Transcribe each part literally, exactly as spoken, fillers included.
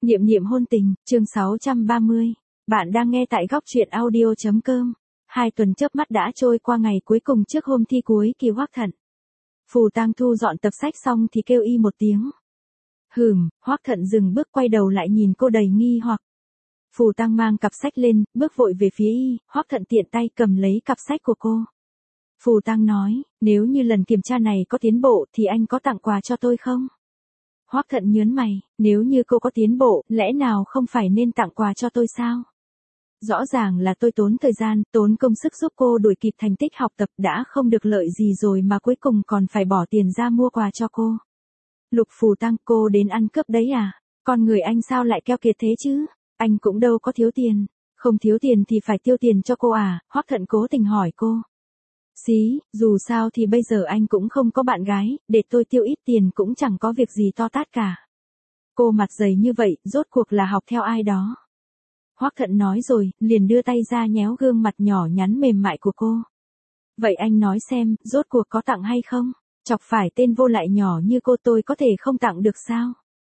Niệm niệm hôn tình, chương sáu trăm ba mươi. Bạn đang nghe tại góc truyện audio chấm com. Hai tuần chớp mắt đã trôi qua ngày cuối cùng trước hôm thi cuối kỳ Hoắc Thận. Phù Tang thu dọn tập sách xong thì kêu y một tiếng. Hừm, Hoắc Thận dừng bước quay đầu lại nhìn cô đầy nghi hoặc. Phù Tang mang cặp sách lên, bước vội về phía y, Hoắc Thận tiện tay cầm lấy cặp sách của cô. Phù Tang nói, nếu như lần kiểm tra này có tiến bộ thì anh có tặng quà cho tôi không? Hoắc Thận nhớn mày, nếu như cô có tiến bộ, lẽ nào không phải nên tặng quà cho tôi sao? Rõ ràng là tôi tốn thời gian, tốn công sức giúp cô đuổi kịp thành tích học tập đã không được lợi gì rồi mà cuối cùng còn phải bỏ tiền ra mua quà cho cô. Lục Phù Tang, cô đến ăn cướp đấy à? Con người anh sao lại keo kiệt thế chứ? Anh cũng đâu có thiếu tiền. Không thiếu tiền thì phải tiêu tiền cho cô à? Hoắc Thận cố tình hỏi cô. Xí, dù sao thì bây giờ anh cũng không có bạn gái, để tôi tiêu ít tiền cũng chẳng có việc gì to tát cả. Cô mặt dày như vậy, rốt cuộc là học theo ai đó. Hoắc Thận nói rồi, liền đưa tay ra nhéo gương mặt nhỏ nhắn mềm mại của cô. Vậy anh nói xem, rốt cuộc có tặng hay không? Chọc phải tên vô lại nhỏ như cô tôi có thể không tặng được sao?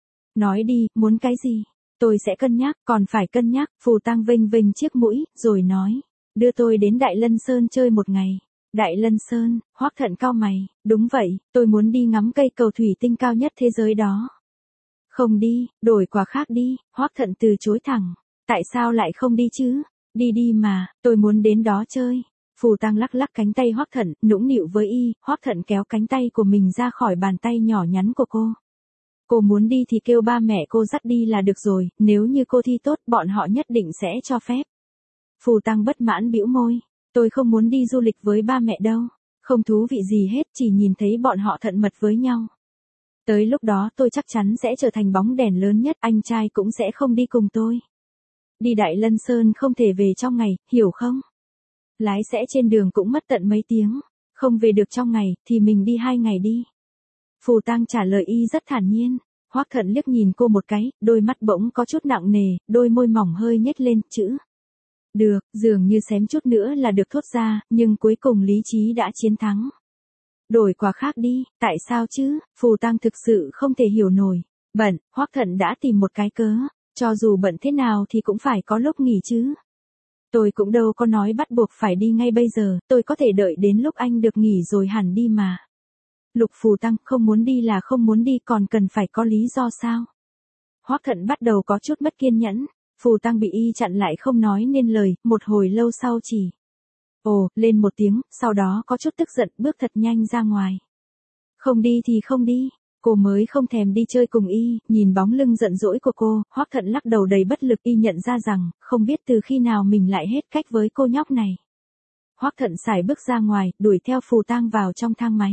Nói đi, muốn cái gì? Tôi sẽ cân nhắc, còn phải cân nhắc. Phù Tang vênh vênh chiếc mũi, rồi nói, đưa tôi đến Đại Lân Sơn chơi một ngày. Đại Lân Sơn, Hoắc Thận cau mày, đúng vậy, tôi muốn đi ngắm cây cầu thủy tinh cao nhất thế giới đó. Không đi, đổi quà khác đi, Hoắc Thận từ chối thẳng. Tại sao lại không đi chứ? Đi đi mà, tôi muốn đến đó chơi. Phù Tang lắc lắc cánh tay Hoắc Thận, nũng nịu với y, Hoắc Thận kéo cánh tay của mình ra khỏi bàn tay nhỏ nhắn của cô. Cô muốn đi thì kêu ba mẹ cô dắt đi là được rồi, nếu như cô thi tốt bọn họ nhất định sẽ cho phép. Phù Tang bất mãn bĩu môi. Tôi không muốn đi du lịch với ba mẹ đâu, không thú vị gì hết, chỉ nhìn thấy bọn họ thận mật với nhau. Tới lúc đó tôi chắc chắn sẽ trở thành bóng đèn lớn nhất, anh trai cũng sẽ không đi cùng tôi. Đi Đại Lân Sơn không thể về trong ngày, hiểu không? Lái sẽ trên đường cũng mất tận mấy tiếng, không về được trong ngày, thì mình đi hai ngày đi. Phù Tang trả lời y rất thản nhiên. Hoắc Thận liếc nhìn cô một cái, đôi mắt bỗng có chút nặng nề, đôi môi mỏng hơi nhếch lên, chữ. Được, dường như xém chút nữa là được thốt ra, nhưng cuối cùng lý trí đã chiến thắng. Đổi quà khác đi, tại sao chứ? Phù Tang thực sự không thể hiểu nổi. Bận, Hoắc Thận đã tìm một cái cớ, cho dù bận thế nào thì cũng phải có lúc nghỉ chứ. Tôi cũng đâu có nói bắt buộc phải đi ngay bây giờ, tôi có thể đợi đến lúc anh được nghỉ rồi hẳn đi mà. Lục Phù Tang, không muốn đi là không muốn đi, còn cần phải có lý do sao? Hoắc Thận bắt đầu có chút mất kiên nhẫn. Phù Tang bị y chặn lại không nói nên lời, một hồi lâu sau chỉ. Ồ, lên một tiếng, sau đó có chút tức giận bước thật nhanh ra ngoài. Không đi thì không đi, cô mới không thèm đi chơi cùng y, nhìn bóng lưng giận dỗi của cô, Hoắc Thận lắc đầu đầy bất lực, y nhận ra rằng, không biết từ khi nào mình lại hết cách với cô nhóc này. Hoắc Thận sải bước ra ngoài, đuổi theo Phù Tang vào trong thang máy.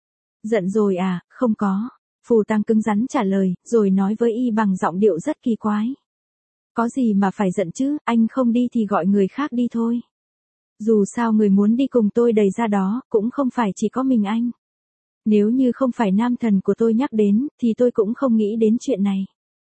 Giận rồi à, không có. Phù Tang cứng rắn trả lời, rồi nói với y bằng giọng điệu rất kỳ quái. Có gì mà phải giận chứ, anh không đi thì gọi người khác đi thôi. Dù sao người muốn đi cùng tôi đầy ra đó, cũng không phải chỉ có mình anh. Nếu như không phải nam thần của tôi nhắc đến, thì tôi cũng không nghĩ đến chuyện này.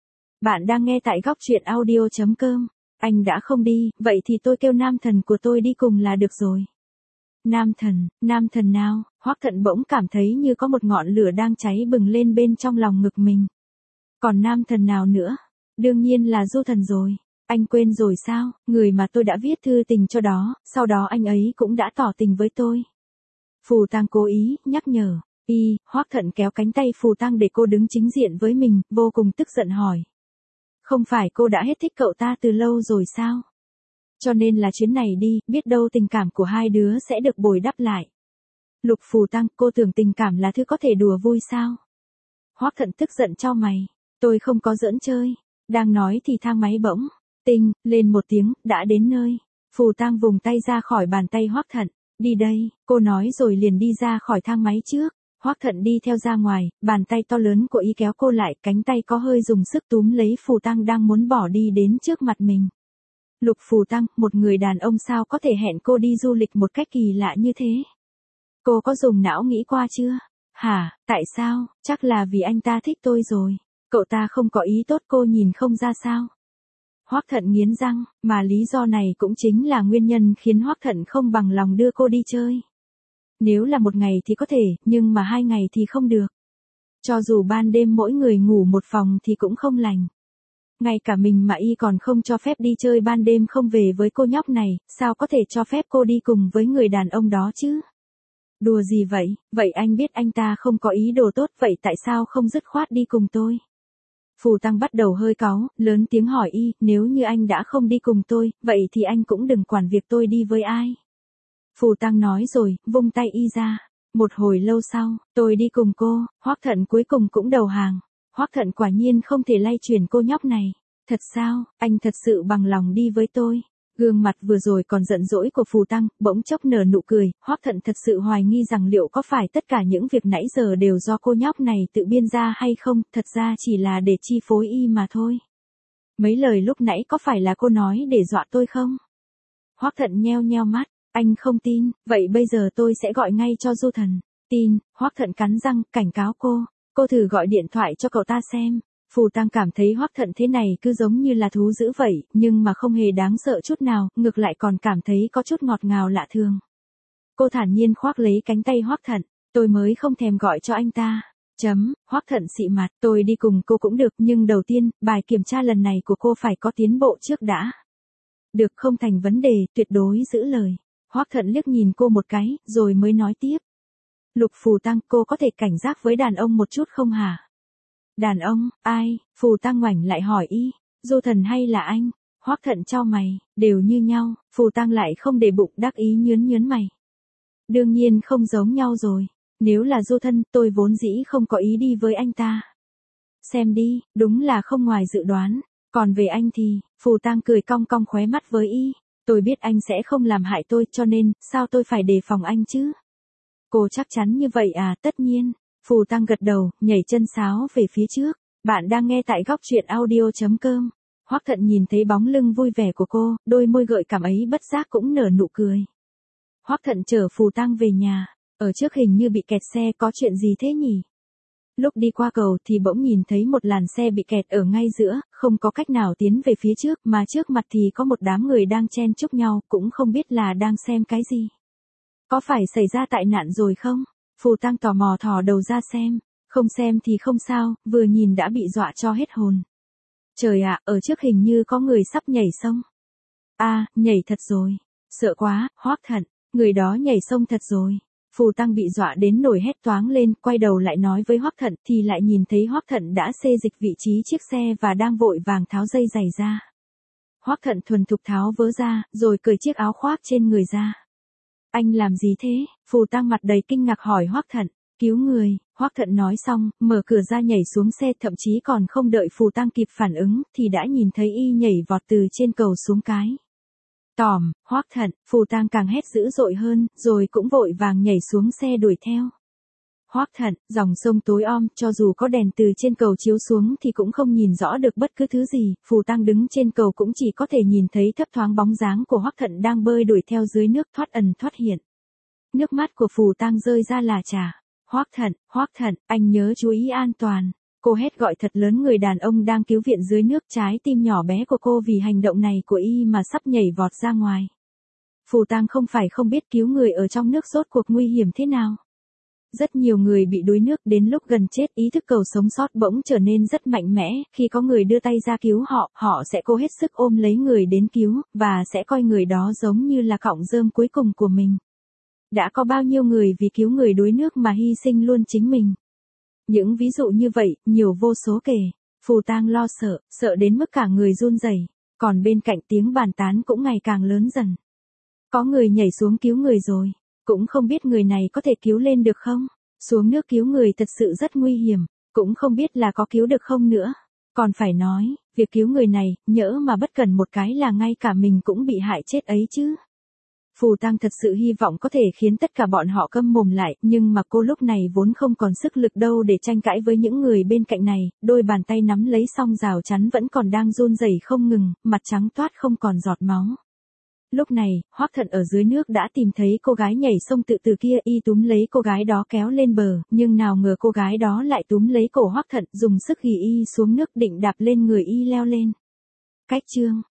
Bạn đang nghe tại góc truyện audio chấm com. Anh đã không đi, vậy thì tôi kêu nam thần của tôi đi cùng là được rồi. Nam thần, nam thần nào? Hoắc Thận bỗng cảm thấy như có một ngọn lửa đang cháy bừng lên bên trong lòng ngực mình. Còn nam thần nào nữa? Đương nhiên là Du Thần rồi. Anh quên rồi sao, người mà tôi đã viết thư tình cho đó, sau đó anh ấy cũng đã tỏ tình với tôi. Phù Tang cố ý, nhắc nhở. Y, Hoắc Thận kéo cánh tay Phù Tang để cô đứng chính diện với mình, vô cùng tức giận hỏi. Không phải cô đã hết thích cậu ta từ lâu rồi sao? Cho nên là chuyến này đi, biết đâu tình cảm của hai đứa sẽ được bồi đắp lại. Lục Phù Tang, cô tưởng tình cảm là thứ có thể đùa vui sao? Hoắc Thận tức giận chau mày. Tôi không có giỡn chơi. Đang nói thì thang máy bỗng, tinh, lên một tiếng, đã đến nơi. Phù Tang vùng tay ra khỏi bàn tay Hoắc Thận. Đi đây, cô nói rồi liền đi ra khỏi thang máy trước. Hoắc Thận đi theo ra ngoài, bàn tay to lớn của y kéo cô lại, cánh tay có hơi dùng sức túm lấy Phù Tang đang muốn bỏ đi đến trước mặt mình. Lục Phù Tang, một người đàn ông sao có thể hẹn cô đi du lịch một cách kỳ lạ như thế? Cô có dùng não nghĩ qua chưa? Hả, tại sao? Chắc là vì anh ta thích tôi rồi. Cậu ta không có ý tốt cô nhìn không ra sao? Hoắc Thận nghiến răng, mà lý do này cũng chính là nguyên nhân khiến Hoắc Thận không bằng lòng đưa cô đi chơi. Nếu là một ngày thì có thể, nhưng mà hai ngày thì không được. Cho dù ban đêm mỗi người ngủ một phòng thì cũng không lành. Ngay cả mình mà y còn không cho phép đi chơi ban đêm không về với cô nhóc này, sao có thể cho phép cô đi cùng với người đàn ông đó chứ? Đùa gì vậy, vậy anh biết anh ta không có ý đồ tốt, vậy tại sao không dứt khoát đi cùng tôi? Phù Tăng bắt đầu hơi cáu, lớn tiếng hỏi y, nếu như anh đã không đi cùng tôi, vậy thì anh cũng đừng quản việc tôi đi với ai. Phù Tăng nói rồi, vung tay y ra. Một hồi lâu sau, tôi đi cùng cô, Hoắc Thận cuối cùng cũng đầu hàng. Hoắc Thận quả nhiên không thể lay chuyển cô nhóc này. Thật sao, anh thật sự bằng lòng đi với tôi? Gương mặt vừa rồi còn giận dỗi của Phù Tăng, bỗng chốc nở nụ cười, Hoắc Thận thật sự hoài nghi rằng liệu có phải tất cả những việc nãy giờ đều do cô nhóc này tự biên ra hay không, thật ra chỉ là để chi phối y mà thôi. Mấy lời lúc nãy có phải là cô nói để dọa tôi không? Hoắc Thận nheo nheo mắt, anh không tin, vậy bây giờ tôi sẽ gọi ngay cho Du Thần. Tin, Hoắc Thận cắn răng, cảnh cáo cô, cô thử gọi điện thoại cho cậu ta xem. Phù Tăng cảm thấy Hoắc Thận thế này cứ giống như là thú dữ vậy, nhưng mà không hề đáng sợ chút nào, ngược lại còn cảm thấy có chút ngọt ngào lạ thường. Cô thản nhiên khoác lấy cánh tay Hoắc Thận, tôi mới không thèm gọi cho anh ta. Chấm, Hoắc Thận xị mặt, tôi đi cùng cô cũng được, nhưng đầu tiên, bài kiểm tra lần này của cô phải có tiến bộ trước đã. Được, không thành vấn đề, tuyệt đối giữ lời. Hoắc Thận liếc nhìn cô một cái, rồi mới nói tiếp. Lục Phù Tăng, cô có thể cảnh giác với đàn ông một chút không hả? Đàn ông, ai? Phù Tăng ngoảnh lại hỏi y, Du Thần hay là anh? Hoắc Thận chau mày, đều như nhau. Phù Tăng lại không để bụng, đắc ý nhướn nhướn mày. Đương nhiên không giống nhau rồi, nếu là Du Thân, tôi vốn dĩ không có ý đi với anh ta. Xem đi, đúng là không ngoài dự đoán, còn về anh thì, Phù Tăng cười cong cong khóe mắt với y, tôi biết anh sẽ không làm hại tôi, cho nên, sao tôi phải đề phòng anh chứ? Cô chắc chắn như vậy à? Tất nhiên. Phù Tăng gật đầu, nhảy chân sáo về phía trước. Bạn đang nghe tại góc truyện audio chấm com. Hoắc Thận nhìn thấy bóng lưng vui vẻ của cô, đôi môi gợi cảm ấy bất giác cũng nở nụ cười. Hoắc Thận chở Phù Tăng về nhà, ở trước hình như bị kẹt xe, có chuyện gì thế nhỉ? Lúc đi qua cầu thì bỗng nhìn thấy một làn xe bị kẹt ở ngay giữa, không có cách nào tiến về phía trước, mà trước mặt thì có một đám người đang chen chúc nhau, cũng không biết là đang xem cái gì. Có phải xảy ra tai nạn rồi không? Phù Tăng tò mò thò đầu ra xem, không xem thì không sao, vừa nhìn đã bị dọa cho hết hồn. Trời ạ, ở trước hình như có người sắp nhảy sông. A, à, nhảy thật rồi. Sợ quá, Hoắc Thận, người đó nhảy sông thật rồi. Phù Tăng bị dọa đến nổi hét toáng lên, quay đầu lại nói với Hoắc Thận thì lại nhìn thấy Hoắc Thận đã xê dịch vị trí chiếc xe và đang vội vàng tháo dây giày ra. Hoắc Thận thuần thục tháo vớ ra, rồi cởi chiếc áo khoác trên người ra. Anh làm gì thế? Phù Tăng mặt đầy kinh ngạc hỏi Hoắc Thận. Cứu người, Hoắc Thận nói xong, mở cửa ra nhảy xuống xe, thậm chí còn không đợi Phù Tăng kịp phản ứng, thì đã nhìn thấy y nhảy vọt từ trên cầu xuống cái. Tòm, Hoắc Thận, Phù Tăng càng hét dữ dội hơn, rồi cũng vội vàng nhảy xuống xe đuổi theo. Hoắc Thận, dòng sông tối om, cho dù có đèn từ trên cầu chiếu xuống thì cũng không nhìn rõ được bất cứ thứ gì, Phù Tăng đứng trên cầu cũng chỉ có thể nhìn thấy thấp thoáng bóng dáng của Hoắc Thận đang bơi đuổi theo dưới nước, thoát ẩn thoát hiện. Nước mắt của Phù Tăng rơi ra là trà. Hoắc Thận, Hoắc Thận, anh nhớ chú ý an toàn. Cô hét gọi thật lớn, người đàn ông đang cứu viện dưới nước, trái tim nhỏ bé của cô vì hành động này của y mà sắp nhảy vọt ra ngoài. Phù Tăng không phải không biết cứu người ở trong nước rốt cuộc nguy hiểm thế nào. Rất nhiều người bị đuối nước đến lúc gần chết, ý thức cầu sống sót bỗng trở nên rất mạnh mẽ, khi có người đưa tay ra cứu họ, họ sẽ cố hết sức ôm lấy người đến cứu, và sẽ coi người đó giống như là cọng rơm cuối cùng của mình. Đã có bao nhiêu người vì cứu người đuối nước mà hy sinh luôn chính mình. Những ví dụ như vậy, nhiều vô số kể. Phù Tăng lo sợ, sợ đến mức cả người run rẩy, còn bên cạnh tiếng bàn tán cũng ngày càng lớn dần. Có người nhảy xuống cứu người rồi, cũng không biết người này có thể cứu lên được không? Xuống nước cứu người thật sự rất nguy hiểm, cũng không biết là có cứu được không nữa. Còn phải nói, việc cứu người này, nhỡ mà bất cẩn một cái là ngay cả mình cũng bị hại chết ấy chứ. Phù Tăng thật sự hy vọng có thể khiến tất cả bọn họ câm mồm lại, nhưng mà cô lúc này vốn không còn sức lực đâu để tranh cãi với những người bên cạnh này, đôi bàn tay nắm lấy song rào chắn vẫn còn đang run rẩy không ngừng, mặt trắng toát không còn giọt máu. Lúc này, Hoắc Thận ở dưới nước đã tìm thấy cô gái nhảy sông tự tử kia, y túm lấy cô gái đó kéo lên bờ, nhưng nào ngờ cô gái đó lại túm lấy cổ Hoắc Thận, dùng sức ghì y xuống nước định đạp lên người y leo lên. Cách chương